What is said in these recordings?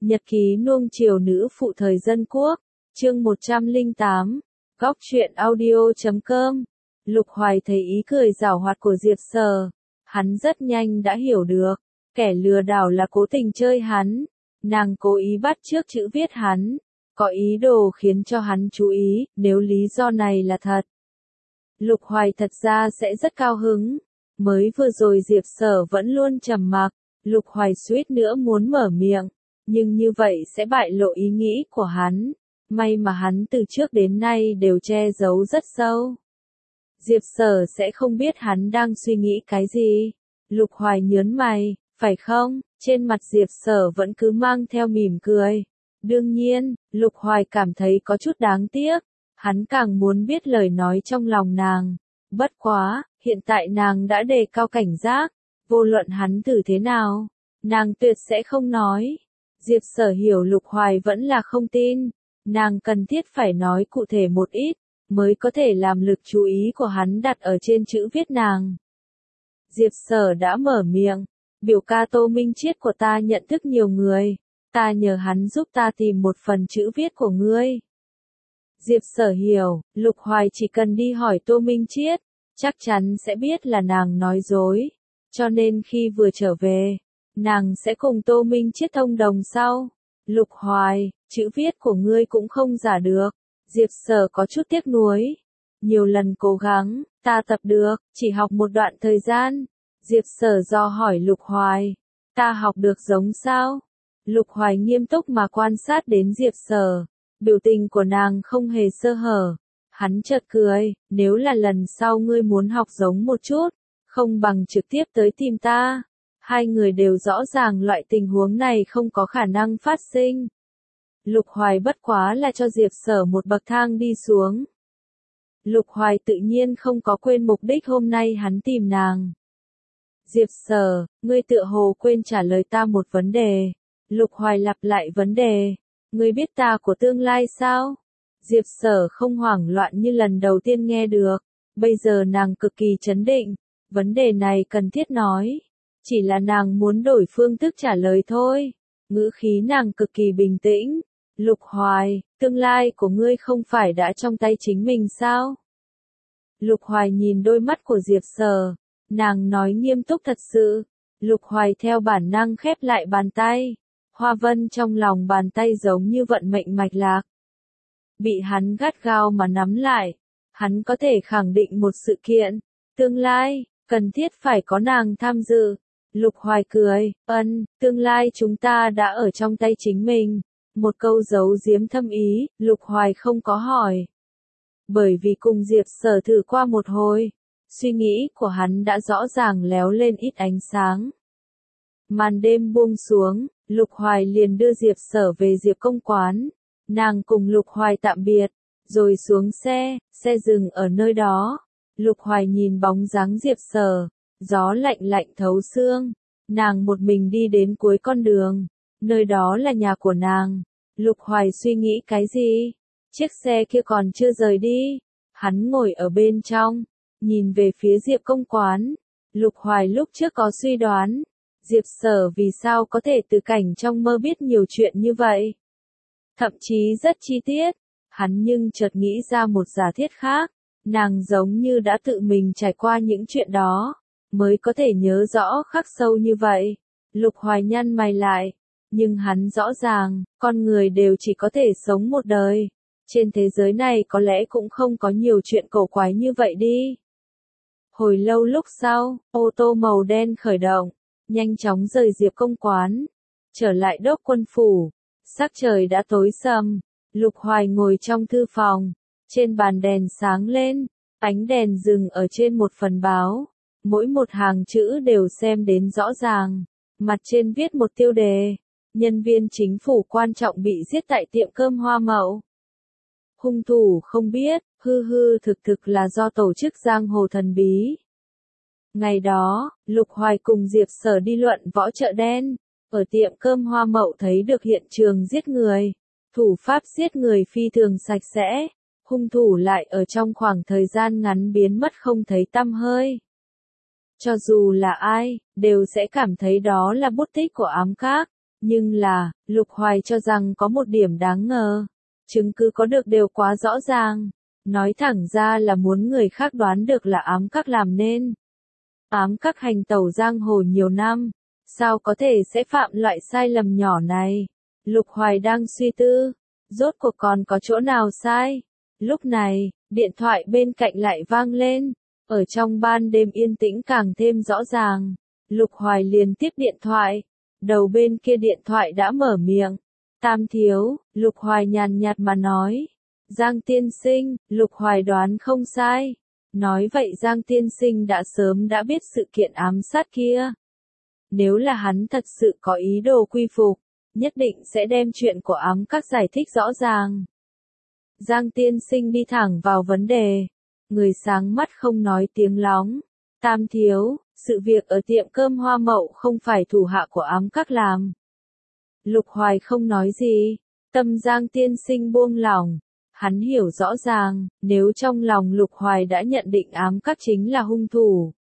Nhật ký nuông chiều nữ phụ thời dân quốc, chương 108, góc truyện audio.com. Lục Hoài thấy ý cười giảo hoạt của Diệp Sở, hắn rất nhanh đã hiểu được, kẻ lừa đảo là cố tình chơi hắn, nàng cố ý bắt chước chữ viết hắn, có ý đồ khiến cho hắn chú ý, nếu lý do này là thật. Lục Hoài thật ra sẽ rất cao hứng, mới vừa rồi Diệp Sở vẫn luôn trầm mặc, Lục Hoài suýt nữa muốn mở miệng, nhưng như vậy sẽ bại lộ ý nghĩ của hắn, may mà hắn từ trước đến nay đều che giấu rất sâu. Diệp Sở sẽ không biết hắn đang suy nghĩ cái gì. Lục Hoài nhớn mày, phải không? Trên mặt Diệp Sở vẫn cứ mang theo mỉm cười. Đương nhiên, Lục Hoài cảm thấy có chút đáng tiếc, hắn càng muốn biết lời nói trong lòng nàng. Bất quá, hiện tại nàng đã đề cao cảnh giác, vô luận hắn thử thế nào, nàng tuyệt sẽ không nói. Diệp Sở hiểu Lục Hoài vẫn là không tin, nàng cần thiết phải nói cụ thể một ít, mới có thể làm lực chú ý của hắn đặt ở trên chữ viết nàng. Diệp Sở đã mở miệng, biểu ca Tô Minh Chiết của ta nhận thức nhiều người, ta nhờ hắn giúp ta tìm một phần chữ viết của ngươi. Diệp Sở hiểu, Lục Hoài chỉ cần đi hỏi Tô Minh Chiết, chắc chắn sẽ biết là nàng nói dối, cho nên khi vừa trở về, nàng sẽ cùng Tô Minh Chiết thông đồng sau. Lục Hoài, chữ viết của ngươi cũng không giả được. Diệp Sở có chút tiếc nuối. Nhiều lần cố gắng, ta tập được, chỉ học một đoạn thời gian. Diệp Sở do hỏi Lục Hoài, ta học được giống sao? Lục Hoài nghiêm túc mà quan sát đến Diệp Sở, biểu tình của nàng không hề sơ hở. Hắn chợt cười, nếu là lần sau ngươi muốn học giống một chút, không bằng trực tiếp tới tìm ta. Hai người đều rõ ràng loại tình huống này không có khả năng phát sinh. Lục Hoài bất quá là cho Diệp Sở một bậc thang đi xuống. Lục Hoài tự nhiên không có quên mục đích hôm nay hắn tìm nàng. Diệp Sở, ngươi tựa hồ quên trả lời ta một vấn đề. Lục Hoài lặp lại vấn đề. Ngươi biết ta của tương lai sao? Diệp Sở không hoảng loạn như lần đầu tiên nghe được. Bây giờ nàng cực kỳ trấn định. Vấn đề này cần thiết nói. Chỉ là nàng muốn đổi phương thức trả lời thôi. Ngữ khí nàng cực kỳ bình tĩnh. Lục Hoài, tương lai của ngươi không phải đã trong tay chính mình sao? Lục Hoài nhìn đôi mắt của Diệp Sở, nàng nói nghiêm túc thật sự. Lục Hoài theo bản năng khép lại bàn tay, hoa vân trong lòng bàn tay giống như vận mệnh mạch lạc. Bị hắn gắt gao mà nắm lại, hắn có thể khẳng định một sự kiện, tương lai, cần thiết phải có nàng tham dự. Lục Hoài cười, tương lai chúng ta đã ở trong tay chính mình. Một câu giấu giếm thâm ý, Lục Hoài không có hỏi. Bởi vì cùng Diệp Sở thử qua một hồi, suy nghĩ của hắn đã rõ ràng léo lên ít ánh sáng. Màn đêm buông xuống, Lục Hoài liền đưa Diệp Sở về Diệp Công quán. Nàng cùng Lục Hoài tạm biệt, rồi xuống xe dừng ở nơi đó. Lục Hoài nhìn bóng dáng Diệp Sở, gió lạnh lạnh thấu xương. Nàng một mình đi đến cuối con đường. Nơi đó là nhà của nàng. Lục Hoài suy nghĩ cái gì? Chiếc xe kia còn chưa rời đi. Hắn ngồi ở bên trong, nhìn về phía Diệp Công quán. Lục Hoài lúc trước có suy đoán, Diệp Sở vì sao có thể từ cảnh trong mơ biết nhiều chuyện như vậy. Thậm chí rất chi tiết. Hắn nhưng chợt nghĩ ra một giả thiết khác. Nàng giống như đã tự mình trải qua những chuyện đó, mới có thể nhớ rõ khắc sâu như vậy. Lục Hoài nhăn mày lại. Nhưng hắn rõ ràng, con người đều chỉ có thể sống một đời. Trên thế giới này có lẽ cũng không có nhiều chuyện cổ quái như vậy đi. Hồi lâu lúc sau, ô tô màu đen khởi động, nhanh chóng rời Diệp Công quán, trở lại Đốc quân phủ. Sắc trời đã tối sầm, Lục Hoài ngồi trong thư phòng, trên bàn đèn sáng lên, ánh đèn dừng ở trên một phần báo. Mỗi một hàng chữ đều xem đến rõ ràng, mặt trên viết một tiêu đề. Nhân viên chính phủ quan trọng bị giết tại tiệm cơm Hoa Mậu. Hung thủ không biết, thực là do tổ chức giang hồ thần bí. Ngày đó, Lục Hoài cùng Diệp Sở đi luận võ chợ đen, ở tiệm cơm Hoa Mậu thấy được hiện trường giết người. Thủ pháp giết người phi thường sạch sẽ, hung thủ lại ở trong khoảng thời gian ngắn biến mất không thấy tăm hơi. Cho dù là ai, đều sẽ cảm thấy đó là bút tích của ám các. Nhưng là, Lục Hoài cho rằng có một điểm đáng ngờ. Chứng cứ có được đều quá rõ ràng. Nói thẳng ra là muốn người khác đoán được là ám các làm nên. Ám các hành tẩu giang hồ nhiều năm, sao có thể sẽ phạm loại sai lầm nhỏ này? Lục Hoài đang suy tư, rốt cuộc còn có chỗ nào sai? Lúc này, điện thoại bên cạnh lại vang lên, ở trong ban đêm yên tĩnh càng thêm rõ ràng. Lục Hoài liền tiếp điện thoại, đầu bên kia điện thoại đã mở miệng. Tam thiếu, Lục Hoài nhàn nhạt mà nói. Giang tiên sinh, Lục Hoài đoán không sai. Nói vậy Giang tiên sinh đã sớm đã biết sự kiện ám sát kia. Nếu là hắn thật sự có ý đồ quy phục, nhất định sẽ đem chuyện của ám các giải thích rõ ràng. Giang tiên sinh đi thẳng vào vấn đề. Người sáng mắt không nói tiếng lóng. Tam thiếu, sự việc ở tiệm cơm Hoa Mậu không phải thủ hạ của ám các làm. Lục Hoài không nói gì. Tâm Giang tiên sinh buông lỏng. Hắn hiểu rõ ràng, nếu trong lòng Lục Hoài đã nhận định ám các chính là hung thủ,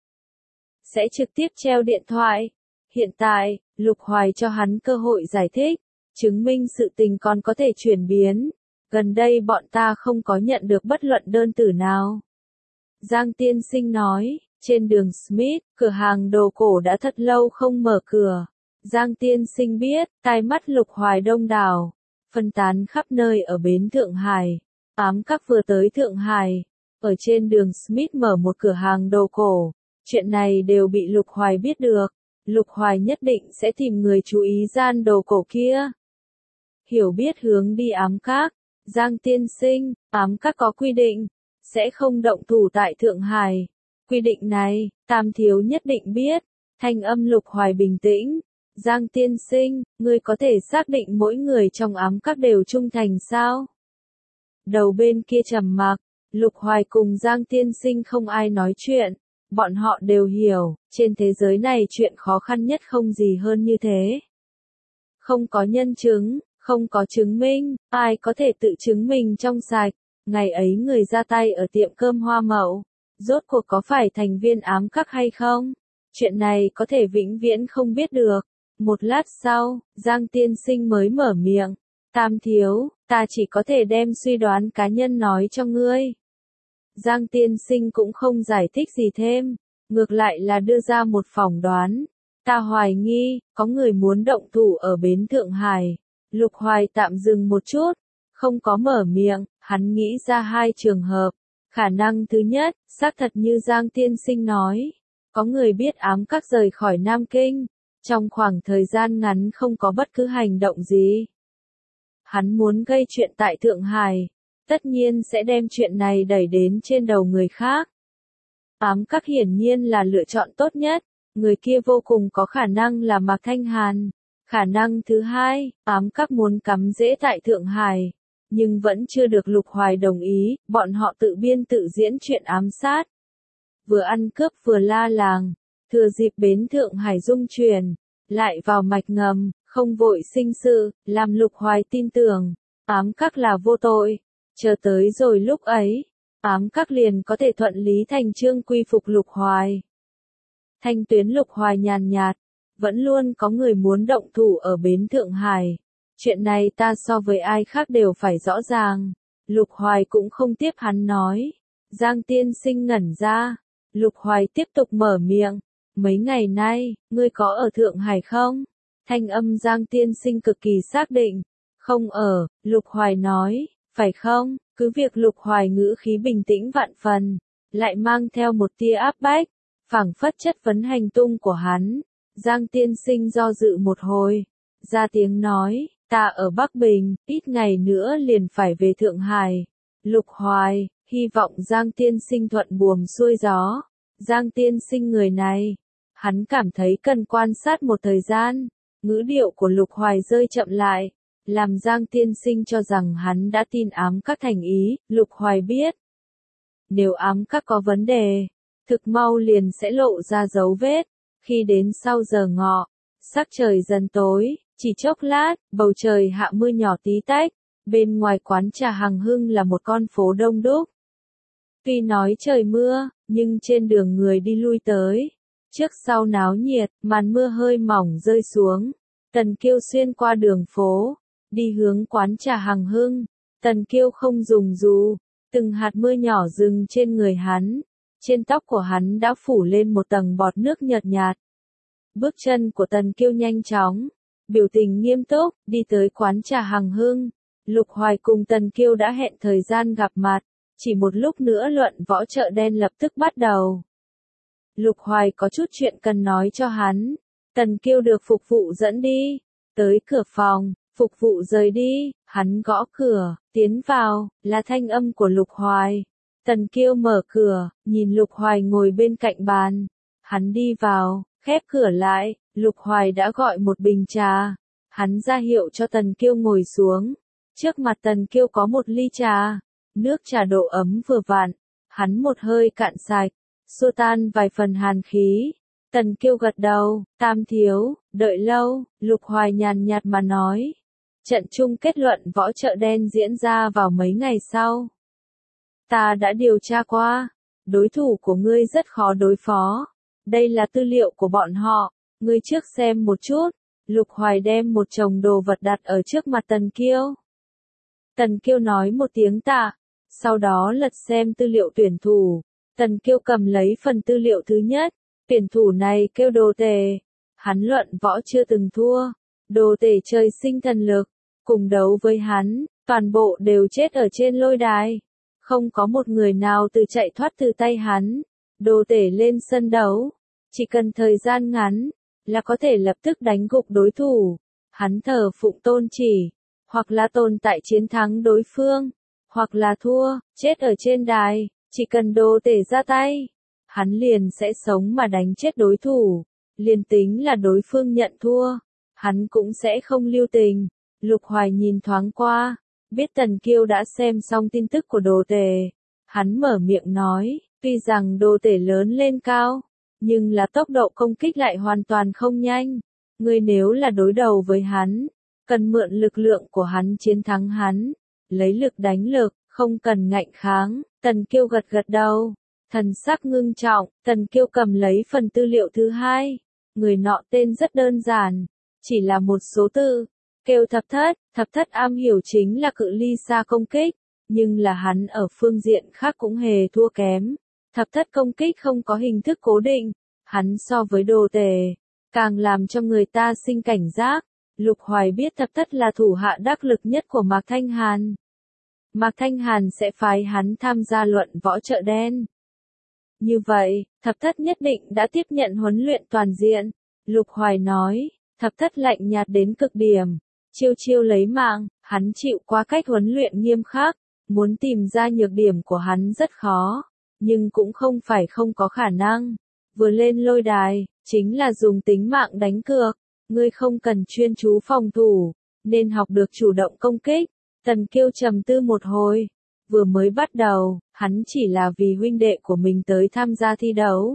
sẽ trực tiếp treo điện thoại. Hiện tại, Lục Hoài cho hắn cơ hội giải thích, chứng minh sự tình còn có thể chuyển biến. Gần đây bọn ta không có nhận được bất luận đơn tử nào. Giang tiên sinh nói, trên đường Smith, cửa hàng đồ cổ đã thật lâu không mở cửa. Giang tiên sinh biết, tai mắt Lục Hoài đông đảo, phân tán khắp nơi ở bến Thượng Hải. Ám các vừa tới Thượng Hải, ở trên đường Smith mở một cửa hàng đồ cổ. Chuyện này đều bị Lục Hoài biết được. Lục Hoài nhất định sẽ tìm người chú ý gian đồ cổ kia. Hiểu biết hướng đi ám các. Giang tiên sinh, ám các có quy định, sẽ không động thủ tại Thượng Hải. Quy định này, Tam thiếu nhất định biết. Thanh âm Lục Hoài bình tĩnh. Giang tiên sinh, ngươi có thể xác định mỗi người trong ám các đều trung thành sao? Đầu bên kia trầm mặc, Lục Hoài cùng Giang tiên sinh không ai nói chuyện. Bọn họ đều hiểu, trên thế giới này chuyện khó khăn nhất không gì hơn như thế. Không có nhân chứng, không có chứng minh, ai có thể tự chứng minh trong sạch. Ngày ấy người ra tay ở tiệm cơm Hoa Mậu, rốt cuộc có phải thành viên ám các hay không? Chuyện này có thể vĩnh viễn không biết được. Một lát sau, Giang tiên sinh mới mở miệng. Tam thiếu, ta chỉ có thể đem suy đoán cá nhân nói cho ngươi. Giang tiên sinh cũng không giải thích gì thêm, ngược lại là đưa ra một phỏng đoán. Ta hoài nghi, có người muốn động thủ ở bến Thượng Hải. Lục Hoài tạm dừng một chút, không có mở miệng, hắn nghĩ ra hai trường hợp. Khả năng thứ nhất, xác thật như Giang tiên sinh nói, có người biết ám các rời khỏi Nam Kinh, trong khoảng thời gian ngắn không có bất cứ hành động gì. Hắn muốn gây chuyện tại Thượng Hải, tất nhiên sẽ đem chuyện này đẩy đến trên đầu người khác. Ám các hiển nhiên là lựa chọn tốt nhất, người kia vô cùng có khả năng là Mạc Thanh Hàn. Khả năng thứ hai, ám các muốn cắm rễ tại Thượng Hải, nhưng vẫn chưa được Lục Hoài đồng ý, bọn họ tự biên tự diễn chuyện ám sát. Vừa ăn cướp vừa la làng, thừa dịp bến Thượng Hải rung chuyển, lại vào mạch ngầm, không vội sinh sự, làm Lục Hoài tin tưởng, ám các là vô tội. Chờ tới rồi lúc ấy, ám các liền có thể thuận lý thành chương quy phục Lục Hoài. Thanh tuyến Lục Hoài nhàn nhạt, vẫn luôn có người muốn động thủ ở bến Thượng Hải. Chuyện này ta so với ai khác đều phải rõ ràng. Lục Hoài cũng không tiếp hắn nói. Giang tiên sinh ngẩn ra. Lục Hoài tiếp tục mở miệng. Mấy ngày nay, ngươi có ở Thượng Hải không? Thanh âm Giang tiên sinh cực kỳ xác định. Không ở, Lục Hoài nói, phải không? Cứ việc Lục Hoài ngữ khí bình tĩnh vạn phần, lại mang theo một tia áp bách, phảng phất chất vấn hành tung của hắn. Giang tiên sinh do dự một hồi, ra tiếng nói, ta ở Bắc Bình, ít ngày nữa liền phải về Thượng Hải. Lục Hoài, hy vọng Giang tiên sinh thuận buồm xuôi gió. Giang tiên sinh người này, hắn cảm thấy cần quan sát một thời gian. Ngữ điệu của Lục Hoài rơi chậm lại, làm Giang tiên sinh cho rằng hắn đã tin ám các thành ý. Lục Hoài biết, nếu ám các có vấn đề, thực mau liền sẽ lộ ra dấu vết. Khi đến sau giờ ngọ, sắc trời dần tối, chỉ chốc lát, bầu trời hạ mưa nhỏ tí tách, bên ngoài quán trà Hằng Hưng là một con phố đông đúc. Tuy nói trời mưa, nhưng trên đường người đi lui tới, trước sau náo nhiệt, màn mưa hơi mỏng rơi xuống, Tần Kiêu xuyên qua đường phố, đi hướng quán trà Hằng Hưng. Tần Kiêu không dùng dù, từng hạt mưa nhỏ rừng trên người hắn. Trên tóc của hắn đã phủ lên một tầng bọt nước nhợt nhạt. Bước chân của Tần Kiêu nhanh chóng, biểu tình nghiêm túc, đi tới quán trà Hằng Hưng. Lục Hoài cùng Tần Kiêu đã hẹn thời gian gặp mặt, chỉ một lúc nữa luận võ chợ đen lập tức bắt đầu. Lục Hoài có chút chuyện cần nói cho hắn. Tần Kiêu được phục vụ dẫn đi, tới cửa phòng, phục vụ rời đi, hắn gõ cửa, tiến vào, là thanh âm của Lục Hoài. Tần Kiêu mở cửa, nhìn Lục Hoài ngồi bên cạnh bàn. Hắn đi vào, khép cửa lại, Lục Hoài đã gọi một bình trà. Hắn ra hiệu cho Tần Kiêu ngồi xuống. Trước mặt Tần Kiêu có một ly trà, nước trà độ ấm vừa vặn. Hắn một hơi cạn sạch, xua tan vài phần hàn khí. Tần Kiêu gật đầu, Tam thiếu, đợi lâu, Lục Hoài nhàn nhạt mà nói. Trận chung kết luận võ chợ đen diễn ra vào mấy ngày sau. Ta đã điều tra qua, đối thủ của ngươi rất khó đối phó. Đây là tư liệu của bọn họ, ngươi trước xem một chút. Lục Hoài đem một chồng đồ vật đặt ở trước mặt Tần Kiêu. Tần Kiêu nói một tiếng tạ, sau đó lật xem tư liệu tuyển thủ. Tần Kiêu cầm lấy phần tư liệu thứ nhất, tuyển thủ này kêu Đồ Tề. Hắn luận võ chưa từng thua, Đồ Tề trời sinh thần lực, cùng đấu với hắn, toàn bộ đều chết ở trên lôi đài. Không có một người nào từ chạy thoát từ tay hắn. Đồ Tề lên sân đấu, chỉ cần thời gian ngắn, là có thể lập tức đánh gục đối thủ. Hắn thờ phụng tôn chỉ, hoặc là tồn tại chiến thắng đối phương, hoặc là thua, chết ở trên đài, chỉ cần Đồ Tề ra tay, hắn liền sẽ sống mà đánh chết đối thủ. Liền tính là đối phương nhận thua, hắn cũng sẽ không lưu tình. Lục Hoài nhìn thoáng qua, biết Tần Kiêu đã xem xong tin tức của Đồ Tề. Hắn mở miệng nói, tuy rằng Đồ Tề lớn lên cao, nhưng là tốc độ công kích lại hoàn toàn không nhanh. Ngươi nếu là đối đầu với hắn, cần mượn lực lượng của hắn chiến thắng hắn, lấy lực đánh lực, không cần ngạnh kháng. Tần Kiêu gật gật đầu, thần sắc ngưng trọng. Tần Kiêu cầm lấy phần tư liệu thứ hai. Người nọ tên rất đơn giản, chỉ là một số tự, kêu Thập Thất am hiểu chính là cự ly xa công kích, nhưng là hắn ở phương diện khác cũng hề thua kém. Thập Thất công kích không có hình thức cố định, hắn so với Đồ Tề, càng làm cho người ta sinh cảnh giác. Lục Hoài biết Thập Thất là thủ hạ đắc lực nhất của Mạc Thanh Hàn. Mạc Thanh Hàn sẽ phái hắn tham gia luận võ chợ đen. Như vậy, Thập Thất nhất định đã tiếp nhận huấn luyện toàn diện. Lục Hoài nói, Thập Thất lạnh nhạt đến cực điểm, chiêu chiêu lấy mạng, hắn chịu qua cách huấn luyện nghiêm khắc, muốn tìm ra nhược điểm của hắn rất khó, nhưng cũng không phải không có khả năng. Vừa lên lôi đài, chính là dùng tính mạng đánh cược, ngươi không cần chuyên chú phòng thủ, nên học được chủ động công kích. Tần Kiêu trầm tư một hồi, vừa mới bắt đầu, hắn chỉ là vì huynh đệ của mình tới tham gia thi đấu.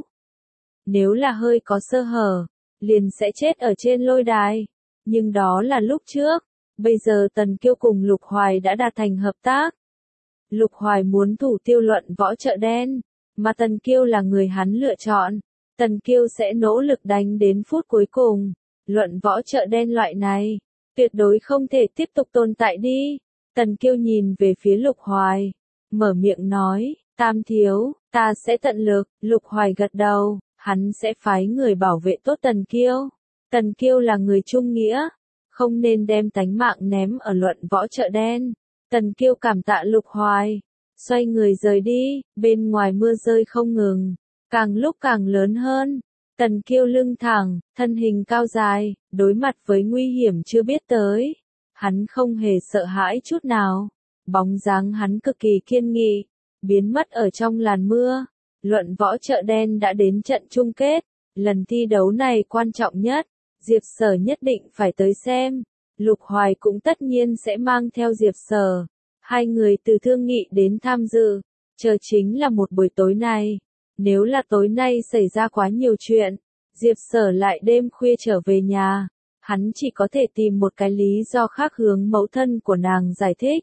Nếu là hơi có sơ hở, liền sẽ chết ở trên lôi đài. Nhưng đó là lúc trước, bây giờ Tần Kiêu cùng Lục Hoài đã đạt thành hợp tác. Lục Hoài muốn thủ tiêu luận võ chợ đen, mà Tần Kiêu là người hắn lựa chọn. Tần Kiêu sẽ nỗ lực đánh đến phút cuối cùng. Luận võ chợ đen loại này, tuyệt đối không thể tiếp tục tồn tại đi. Tần Kiêu nhìn về phía Lục Hoài, mở miệng nói, Tam thiếu, ta sẽ tận lực. Lục Hoài gật đầu, hắn sẽ phái người bảo vệ tốt Tần Kiêu. Tần Kiêu là người trung nghĩa, không nên đem tánh mạng ném ở luận võ chợ đen. Tần Kiêu cảm tạ Lục Hoài, xoay người rời đi. Bên ngoài mưa rơi không ngừng, càng lúc càng lớn hơn. Tần Kiêu lưng thẳng, thân hình cao dài, đối mặt với nguy hiểm chưa biết tới. Hắn không hề sợ hãi chút nào. Bóng dáng hắn cực kỳ kiên nghị, biến mất ở trong làn mưa. Luận võ chợ đen đã đến trận chung kết. Lần thi đấu này quan trọng nhất, Diệp Sở nhất định phải tới xem. Lục Hoài cũng tất nhiên sẽ mang theo Diệp Sở. Hai người từ thương nghị đến tham dự. Chờ chính là một buổi tối này. Nếu là tối nay xảy ra quá nhiều chuyện, Diệp Sở lại đêm khuya trở về nhà, hắn chỉ có thể tìm một cái lý do khác hướng mẫu thân của nàng giải thích.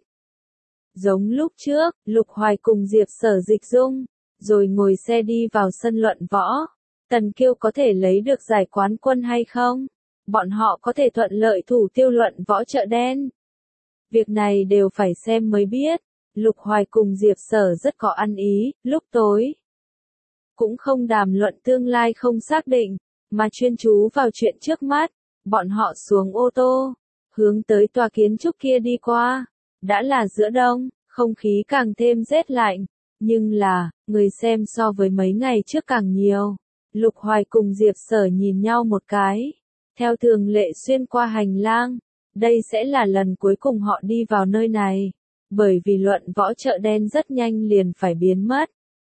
Giống lúc trước, Lục Hoài cùng Diệp Sở dịch dung, rồi ngồi xe đi vào sân luận võ. Tần Kiêu có thể lấy được giải quán quân hay không? bọn họ có thể thuận lợi thủ tiêu luận võ chợ đen. Việc này đều phải xem mới biết. Lục Hoài cùng Diệp Sở rất có ăn ý, lúc tối cũng không đàm luận tương lai không xác định, mà chuyên chú vào chuyện trước mắt. Bọn họ xuống ô tô, hướng tới tòa kiến trúc kia đi qua. Đã là giữa đông, không khí càng thêm rét lạnh, nhưng là, người xem so với mấy ngày trước càng nhiều. Lục Hoài cùng Diệp Sở nhìn nhau một cái. Theo thường lệ xuyên qua hành lang, đây sẽ là lần cuối cùng họ đi vào nơi này, bởi vì luận võ chợ đen rất nhanh liền phải biến mất.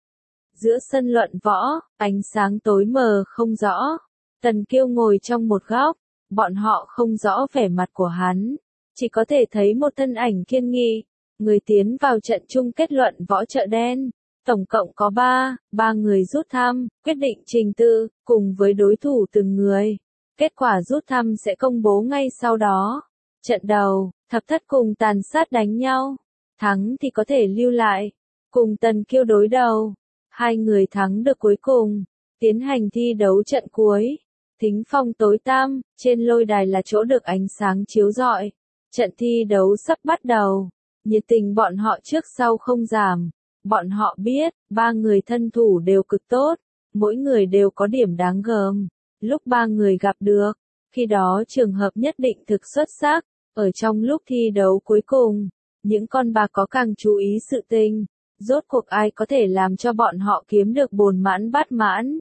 Giữa sân luận võ, ánh sáng tối mờ không rõ. Tần Kiêu ngồi trong một góc, bọn họ không rõ vẻ mặt của hắn, chỉ có thể thấy một thân ảnh kiên nghị. Người tiến vào trận chung kết luận võ chợ đen, tổng cộng có 3 người rút thăm, quyết định trình tự, cùng với đối thủ từng người. Kết quả rút thăm sẽ công bố ngay sau đó. Trận đầu, Thập Thất cùng Tàn Sát đánh nhau. Thắng thì có thể lưu lại, cùng Tần Kiêu đối đầu. Hai người thắng được cuối cùng, tiến hành thi đấu trận cuối. Thính phong tối tăm, trên lôi đài là chỗ được ánh sáng chiếu rọi. Trận thi đấu sắp bắt đầu. Nhiệt tình bọn họ trước sau không giảm. Bọn họ biết, 3 người thân thủ đều cực tốt, mỗi người đều có điểm đáng gờm. Lúc 3 người gặp được, khi đó trường hợp nhất định thực xuất sắc. Ở trong lúc thi đấu cuối cùng, những con bạc có càng chú ý sự tình. Rốt cuộc ai có thể làm cho bọn họ kiếm được bồn mãn bát mãn?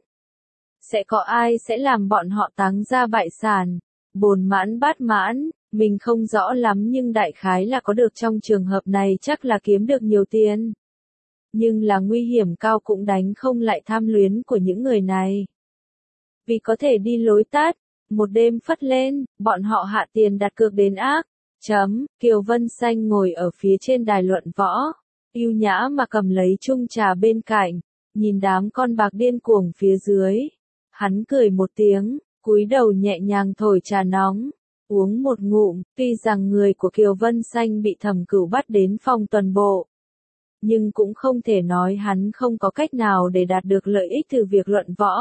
Sẽ có ai sẽ làm bọn họ táng ra bại sản? Bồn mãn bát mãn, mình không rõ lắm nhưng đại khái là có được trong trường hợp này chắc là kiếm được nhiều tiền. Nhưng là nguy hiểm cao cũng đánh không lại tham luyến của những người này. Vì có thể đi lối tắt, một đêm phất lên, bọn họ hạ tiền đặt cược đến ác. Kiều Vân Xanh ngồi ở phía trên đài luận võ, ưu nhã mà cầm lấy chung trà bên cạnh, nhìn đám con bạc điên cuồng phía dưới. Hắn cười một tiếng, cúi đầu nhẹ nhàng thổi trà nóng, uống một ngụm. Tuy rằng người của Kiều Vân Xanh bị Thẩm Cửu bắt đến phòng tuần bộ, nhưng cũng không thể nói hắn không có cách nào để đạt được lợi ích từ việc luận võ.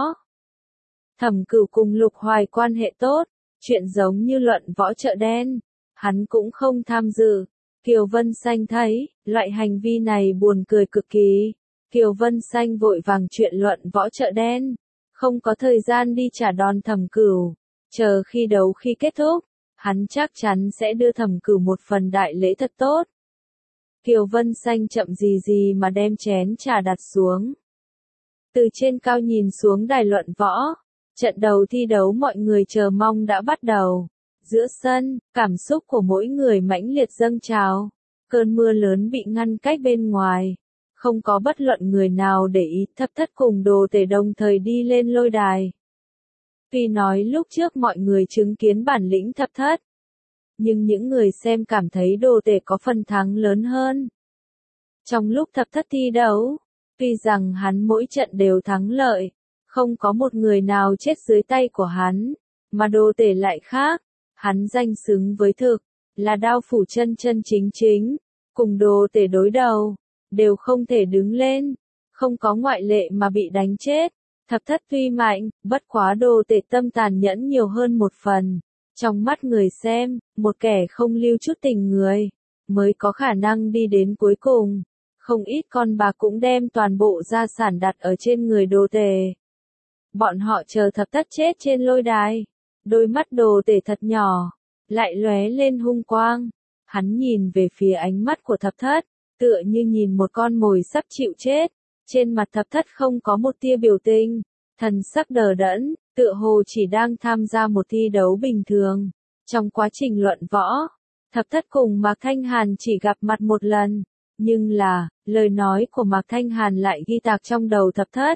Thẩm Cửu cùng Lục Hoài quan hệ tốt, chuyện giống như luận võ chợ đen, hắn cũng không tham dự. Kiều Vân Xanh thấy, loại hành vi này buồn cười cực kỳ. Kiều Vân Xanh vội vàng chuyện luận võ chợ đen, không có thời gian đi trả đòn Thẩm Cửu. Chờ khi đấu khi kết thúc, hắn chắc chắn sẽ đưa Thẩm Cửu một phần đại lễ thật tốt. Kiều Vân Xanh chậm gì gì mà đem chén trà đặt xuống. Từ trên cao nhìn xuống đài luận võ, trận đầu thi đấu mọi người chờ mong đã bắt đầu. Giữa sân, cảm xúc của mỗi người mãnh liệt dâng trào. Cơn mưa lớn bị ngăn cách bên ngoài. Không có bất luận người nào để ý. Thập Thất cùng Đồ Tể đồng thời đi lên lôi đài. Tuy nói lúc trước mọi người chứng kiến bản lĩnh Thập Thất, nhưng những người xem cảm thấy Đồ Tể có phần thắng lớn hơn. Trong lúc Thập Thất thi đấu, tuy rằng hắn mỗi trận đều thắng lợi, không có một người nào chết dưới tay của hắn, mà Đồ Tể lại khác. Hắn danh xứng với thực, là đao phủ chân chân chính chính, cùng Đồ Tể đối đầu, đều không thể đứng lên, không có ngoại lệ mà bị đánh chết. Thập Thất tuy mạnh, bất quá Đồ Tể tâm tàn nhẫn nhiều hơn một phần. Trong mắt người xem, một kẻ không lưu chút tình người, mới có khả năng đi đến cuối cùng. Không ít con bạc cũng đem toàn bộ gia sản đặt ở trên người Đồ Tể. Bọn họ chờ Thập Thất chết trên lôi đài. Đôi mắt Đồ Tể thật nhỏ, lại lóe lên hung quang. Hắn nhìn về phía ánh mắt của Thập Thất, tựa như nhìn một con mồi sắp chịu chết. Trên mặt Thập Thất không có một tia biểu tình, thần sắc đờ đẫn, tựa hồ chỉ đang tham gia một thi đấu bình thường. Trong quá trình luận võ, Thập Thất cùng Mạc Thanh Hàn chỉ gặp mặt một lần, nhưng là, lời nói của Mạc Thanh Hàn lại ghi tạc trong đầu Thập Thất.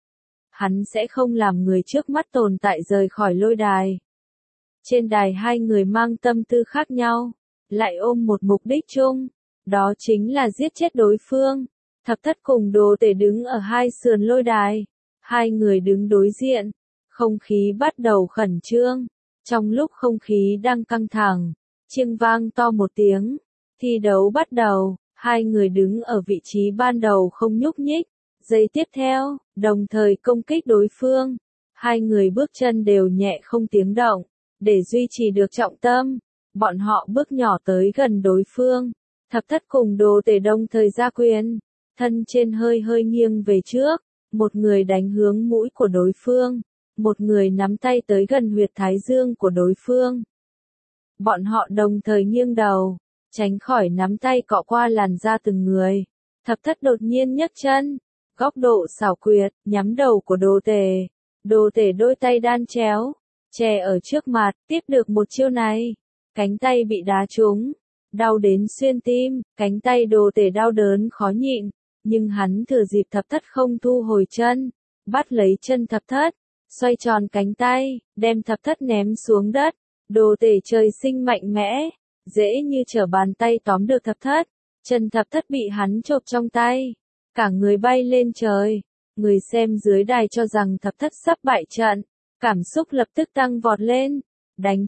Hắn sẽ không làm người trước mắt tồn tại rời khỏi lôi đài. Trên đài hai người mang tâm tư khác nhau, lại ôm một mục đích chung, đó chính là giết chết đối phương. Thập Thất cùng Đồ Tể đứng ở hai sườn lôi đài, hai người đứng đối diện, không khí bắt đầu khẩn trương. Trong lúc không khí đang căng thẳng, chiêng vang to một tiếng, thi đấu bắt đầu, hai người đứng ở vị trí ban đầu không nhúc nhích. Giây tiếp theo, đồng thời công kích đối phương. Hai người bước chân đều nhẹ không tiếng động, Để duy trì được trọng tâm, bọn họ bước nhỏ tới gần đối phương. Thập thất cùng Đồ Tể đồng thời ra quyền, thân trên hơi hơi nghiêng về trước, một người đánh hướng mũi của đối phương, một người nắm tay tới gần huyệt thái dương của đối phương. Bọn họ đồng thời nghiêng đầu, tránh khỏi nắm tay cọ qua làn da từng người. Thập thất đột nhiên nhấc chân, góc độ xảo quyệt, nhắm đầu của Đồ Tể. Đồ Tể đôi tay đan chéo, che ở trước mặt, tiếp được một chiêu này. Cánh tay bị đá trúng, đau đến xuyên tim, cánh tay Đồ Tể đau đớn khó nhịn, nhưng hắn thừa dịp thập thất không thu hồi chân, bắt lấy chân thập thất, xoay tròn cánh tay, đem thập thất ném xuống đất. Đồ Tể trời sinh mạnh mẽ, dễ như trở bàn tay tóm được thập thất, chân thập thất bị hắn chộp trong tay, cả người bay lên trời. Người xem dưới đài cho rằng thập thất sắp bại trận, cảm xúc lập tức tăng vọt lên. Đánh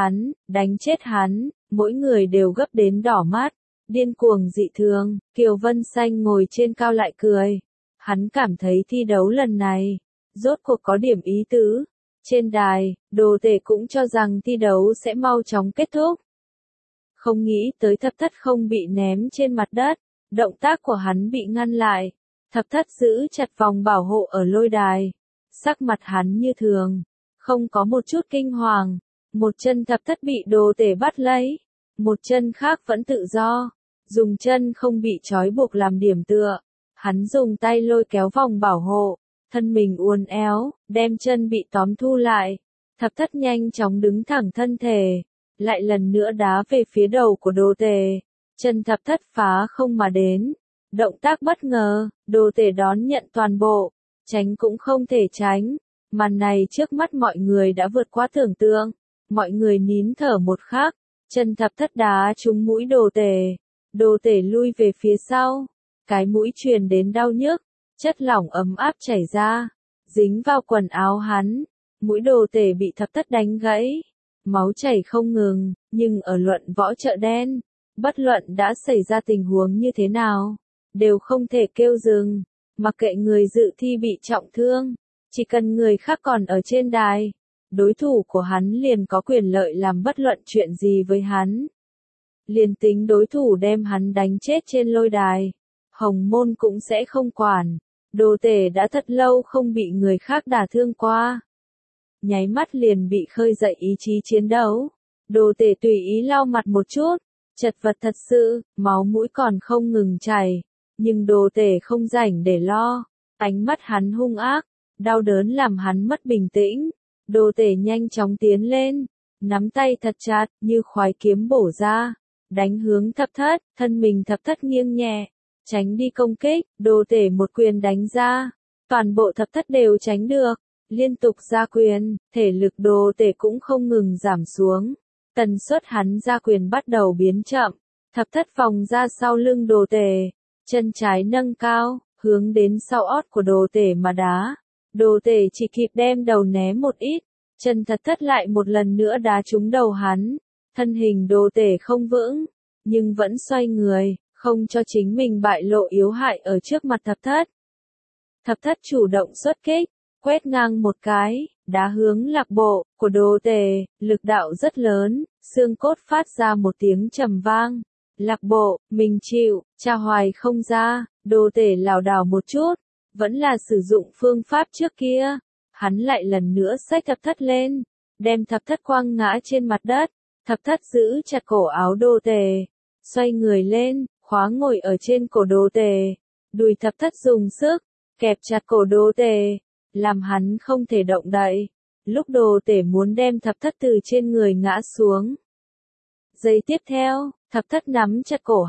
chết hắn, mỗi người đều gấp đến đỏ mắt, điên cuồng dị thường. Kiều Vân Xanh ngồi trên cao lại cười. Hắn cảm thấy thi đấu lần này, rốt cuộc có điểm ý tứ. Trên đài, Đồ Tể cũng cho rằng thi đấu sẽ mau chóng kết thúc. Không nghĩ tới thập thất không bị ném trên mặt đất, động tác của hắn bị ngăn lại. Thập thất giữ chặt vòng bảo hộ ở lôi đài, sắc mặt hắn như thường, không có một chút kinh hoàng. Một chân thập thất bị Đồ Tể bắt lấy, một chân khác vẫn tự do, dùng chân không bị trói buộc làm điểm tựa. Hắn dùng tay lôi kéo vòng bảo hộ, thân mình uốn éo, đem chân bị tóm thu lại. Thập thất nhanh chóng đứng thẳng thân thể, lại lần nữa đá về phía đầu của Đồ Tể. Chân thập thất phá không mà đến, động tác bất ngờ, Đồ Tể đón nhận toàn bộ, tránh cũng không thể tránh. Màn này trước mắt mọi người đã vượt qua tưởng tượng, mọi người nín thở một khắc, chân thập thất đá trúng mũi Đồ Tể. Đồ Tể lui về phía sau, cái mũi truyền đến đau nhức, chất lỏng ấm áp chảy ra, dính vào quần áo hắn. Mũi Đồ Tể bị thập thất đánh gãy, máu chảy không ngừng, nhưng ở luận võ chợ đen, bất luận đã xảy ra tình huống như thế nào, đều không thể kêu dừng, mặc kệ người dự thi bị trọng thương, chỉ cần người khác còn ở trên đài, đối thủ của hắn liền có quyền lợi làm bất luận chuyện gì với hắn. Liền tính đối thủ đem hắn đánh chết trên lôi đài, Hồng Môn cũng sẽ không quản. Đồ Tể đã thật lâu không bị người khác đả thương qua, nháy mắt liền bị khơi dậy ý chí chiến đấu. Đồ Tể tùy ý lau mặt một chút, chật vật thật sự, máu mũi còn không ngừng chảy, nhưng Đồ Tể không rảnh để lo, ánh mắt hắn hung ác, đau đớn làm hắn mất bình tĩnh. Đồ Tể nhanh chóng tiến lên, nắm tay thật chặt, như khoái kiếm bổ ra, đánh hướng thập thất. Thân mình thập thất nghiêng nhẹ, tránh đi công kích. Đồ Tể một quyền đánh ra, toàn bộ thập thất đều tránh được, liên tục ra quyền, thể lực Đồ Tể cũng không ngừng giảm xuống. Tần suất hắn ra quyền bắt đầu biến chậm, thập thất vòng ra sau lưng Đồ Tể, chân trái nâng cao, hướng đến sau ót của Đồ Tể mà đá. Đồ Tể chỉ kịp đem đầu né một ít, chân thập thất lại một lần nữa đá trúng đầu hắn. Thân hình Đồ Tể không vững, nhưng vẫn xoay người, không cho chính mình bại lộ yếu hại ở trước mặt thập thất. Thập thất chủ động xuất kích, quét ngang một cái, đá hướng lạc bộ của Đồ Tể, lực đạo rất lớn, xương cốt phát ra một tiếng trầm vang. Lạc bộ, mình chịu, tra hoài không ra. Đồ Tể lảo đảo một chút, vẫn là sử dụng phương pháp trước kia. Hắn lại lần nữa xách thập thất lên, đem thập thất quăng ngã trên mặt đất. Thập thất giữ chặt cổ áo Đồ Tể, xoay người lên, khóa ngồi ở trên cổ Đồ Tể. Đùi thập thất dùng sức, kẹp chặt cổ Đồ Tể, làm hắn không thể động đậy. Lúc Đồ Tể muốn đem thập thất từ trên người ngã xuống, giây tiếp theo, thập thất nắm chặt cổ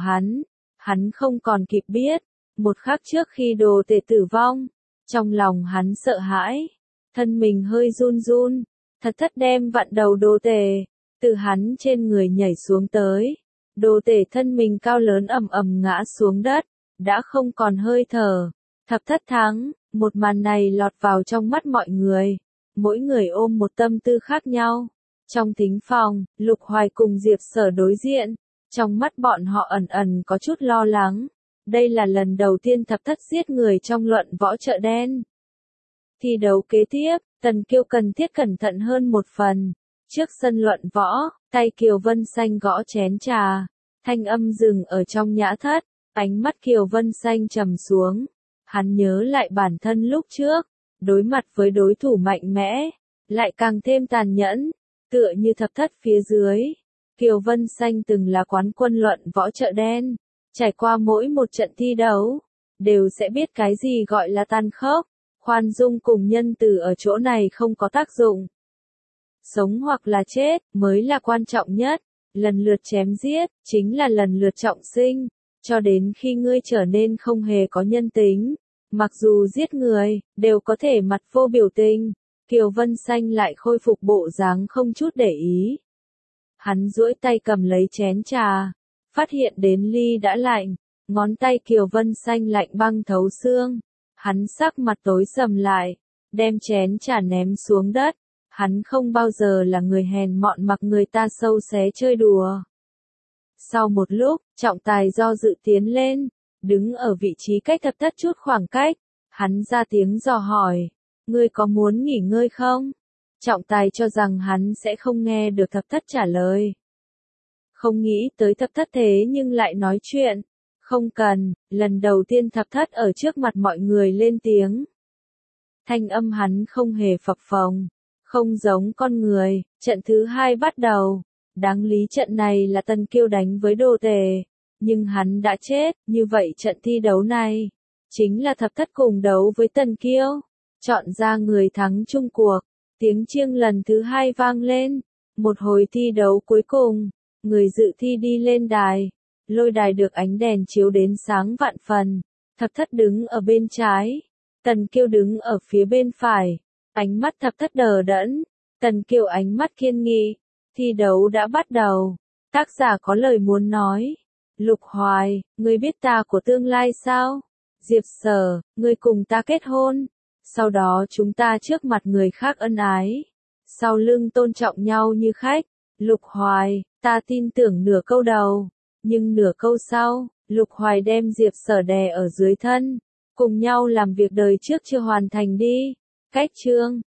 hắn không còn kịp biết. Một khắc trước khi Đồ Tể tử vong, trong lòng hắn sợ hãi, thân mình hơi run run. Thập thất đem vặn đầu Đồ Tể, từ hắn trên người nhảy xuống tới. Đồ Tể thân mình cao lớn ầm ầm ngã xuống đất, đã không còn hơi thở. Thập thất thắng, một màn này lọt vào trong mắt mọi người, mỗi người ôm một tâm tư khác nhau. Trong thính phòng, Lục Hoài cùng Diệp Sở đối diện, trong mắt bọn họ ẩn ẩn có chút lo lắng. Đây là lần đầu tiên thập thất giết người trong luận võ chợ đen. Thi đấu kế tiếp, Tần Kiêu cần thiết cẩn thận hơn một phần. Trước sân luận võ, tay Kiều Vân Xanh gõ chén trà, thanh âm dừng ở trong nhã thất, ánh mắt Kiều Vân Xanh trầm xuống. Hắn nhớ lại bản thân lúc trước, đối mặt với đối thủ mạnh mẽ, lại càng thêm tàn nhẫn, tựa như thập thất phía dưới. Kiều Vân Xanh từng là quán quân luận võ chợ đen, trải qua mỗi một trận thi đấu, đều sẽ biết cái gì gọi là tàn khốc, khoan dung cùng nhân từ ở chỗ này không có tác dụng. Sống hoặc là chết, mới là quan trọng nhất, lần lượt chém giết, chính là lần lượt trọng sinh, cho đến khi ngươi trở nên không hề có nhân tính, mặc dù giết người, đều có thể mặt vô biểu tình. Kiều Vân Xanh lại khôi phục bộ dáng không chút để ý. Hắn duỗi tay cầm lấy chén trà, phát hiện đến ly đã lạnh, ngón tay Kiều Vân Xanh lạnh băng thấu xương. Hắn sắc mặt tối sầm lại, đem chén trà ném xuống đất. Hắn không bao giờ là người hèn mọn mặc người ta sâu xé chơi đùa. Sau một lúc, trọng tài do dự tiến lên, đứng ở vị trí cách thập thất chút khoảng cách, hắn ra tiếng dò hỏi, ngươi có muốn nghỉ ngơi không? Trọng tài cho rằng hắn sẽ không nghe được thập thất trả lời. Không nghĩ tới thập thất thế nhưng lại nói chuyện, không cần, lần đầu tiên thập thất ở trước mặt mọi người lên tiếng. Thanh âm hắn không hề phập phồng, không giống con người. Trận thứ hai bắt đầu. Đáng lý trận này là Tần Kiêu đánh với Đồ Tề, nhưng hắn đã chết, như vậy trận thi đấu này chính là thập thất cùng đấu với Tần Kiêu, chọn ra người thắng chung cuộc. Tiếng chiêng lần thứ hai vang lên, một hồi thi đấu cuối cùng, người dự thi đi lên đài, lôi đài được ánh đèn chiếu đến sáng vạn phần. Thập thất đứng ở bên trái, Tần Kiêu đứng ở phía bên phải, ánh mắt thập thất đờ đẫn, Tần Kiêu ánh mắt kiên nghị. Thi đấu đã bắt đầu, tác giả có lời muốn nói. Lục Hoài, ngươi biết ta của tương lai sao? Diệp Sở, ngươi cùng ta kết hôn, sau đó chúng ta trước mặt người khác ân ái, sau lưng tôn trọng nhau như khách. Lục Hoài, ta tin tưởng nửa câu đầu, nhưng nửa câu sau, Lục Hoài đem Diệp Sở đè ở dưới thân, cùng nhau làm việc đời trước chưa hoàn thành đi. Cách chương